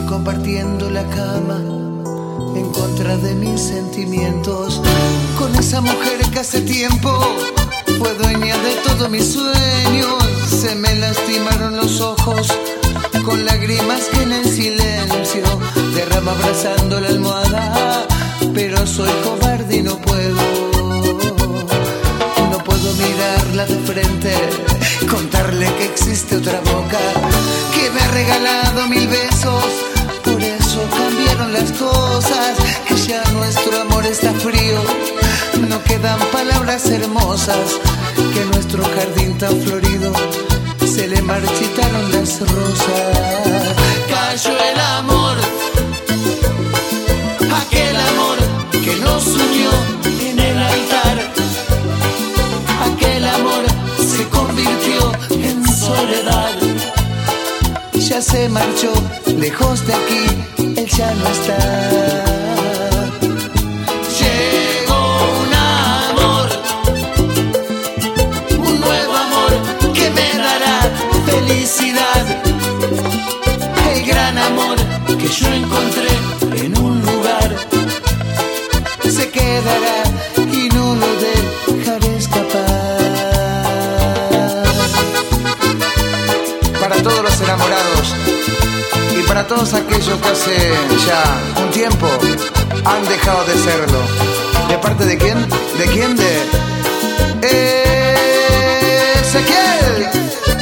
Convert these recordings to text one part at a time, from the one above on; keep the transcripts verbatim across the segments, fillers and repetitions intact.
compartiendo la cama en contra de mis sentimientos con esa mujer que hace tiempo fue dueña de todos mis sueños. Se me lastimaron los ojos con lágrimas que en el silencio derrama abrazando la almohada, pero soy cobarde y no puedo, no puedo mirarla de frente, contarle que existe otra boca que me ha regalado mil besos. Por eso cambiaron las cosas, que ya nuestro amor está frío, no quedan palabras hermosas, que nuestro jardín tan florido se le marchitaron las rosas. Cayó el amor, aquel amor que nos unió en el altar, aquel amor se convirtió en soledad. Ya se marchó, lejos de aquí, él ya no está. Llegó un amor, un nuevo amor que me dará felicidad. El gran amor que yo encontré en un lugar se quedará y no lo dejaré escapar. Para todos los enamorados y para todos aquellos que hace ya un tiempo han dejado de serlo. ¿De parte de quién? ¿De quién? De Ezequiel.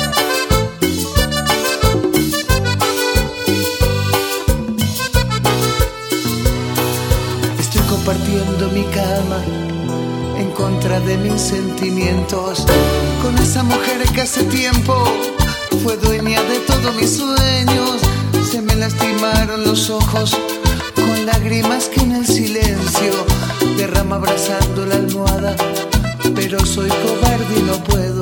Estoy compartiendo mi cama en contra de mis sentimientos con esa mujer que hace tiempo fue dueña de todos mis sueños. Se me lastimaron los ojos con lágrimas que en el silencio derrama abrazando la almohada, pero soy cobarde y no puedo,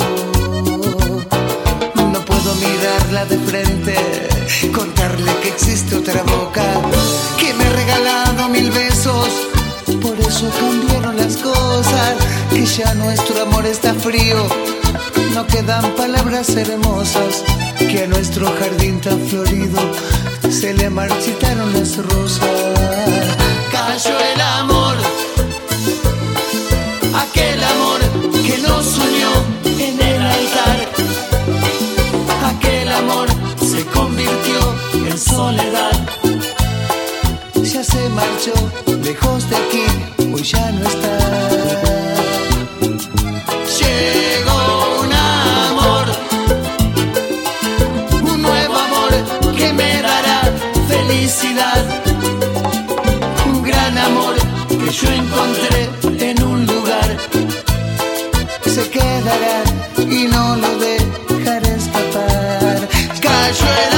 no puedo mirarla de frente, contarle que existe otra boca que me ha regalado mil besos. Por eso cambiaron las cosas, que ya nuestro amor está frío, no quedan palabras hermosas, que a nuestro jardín tan florido se le marchitaron las rosas. Cayó el amor, aquel amor que nos unió en el altar, aquel amor se convirtió en soledad. Ya se marchó, lejos de aquí, hoy ya no está. Llegó un amor, un nuevo amor que me dará felicidad. Un gran amor que yo encontré en un lugar se quedará y no lo dejaré escapar. Cayó el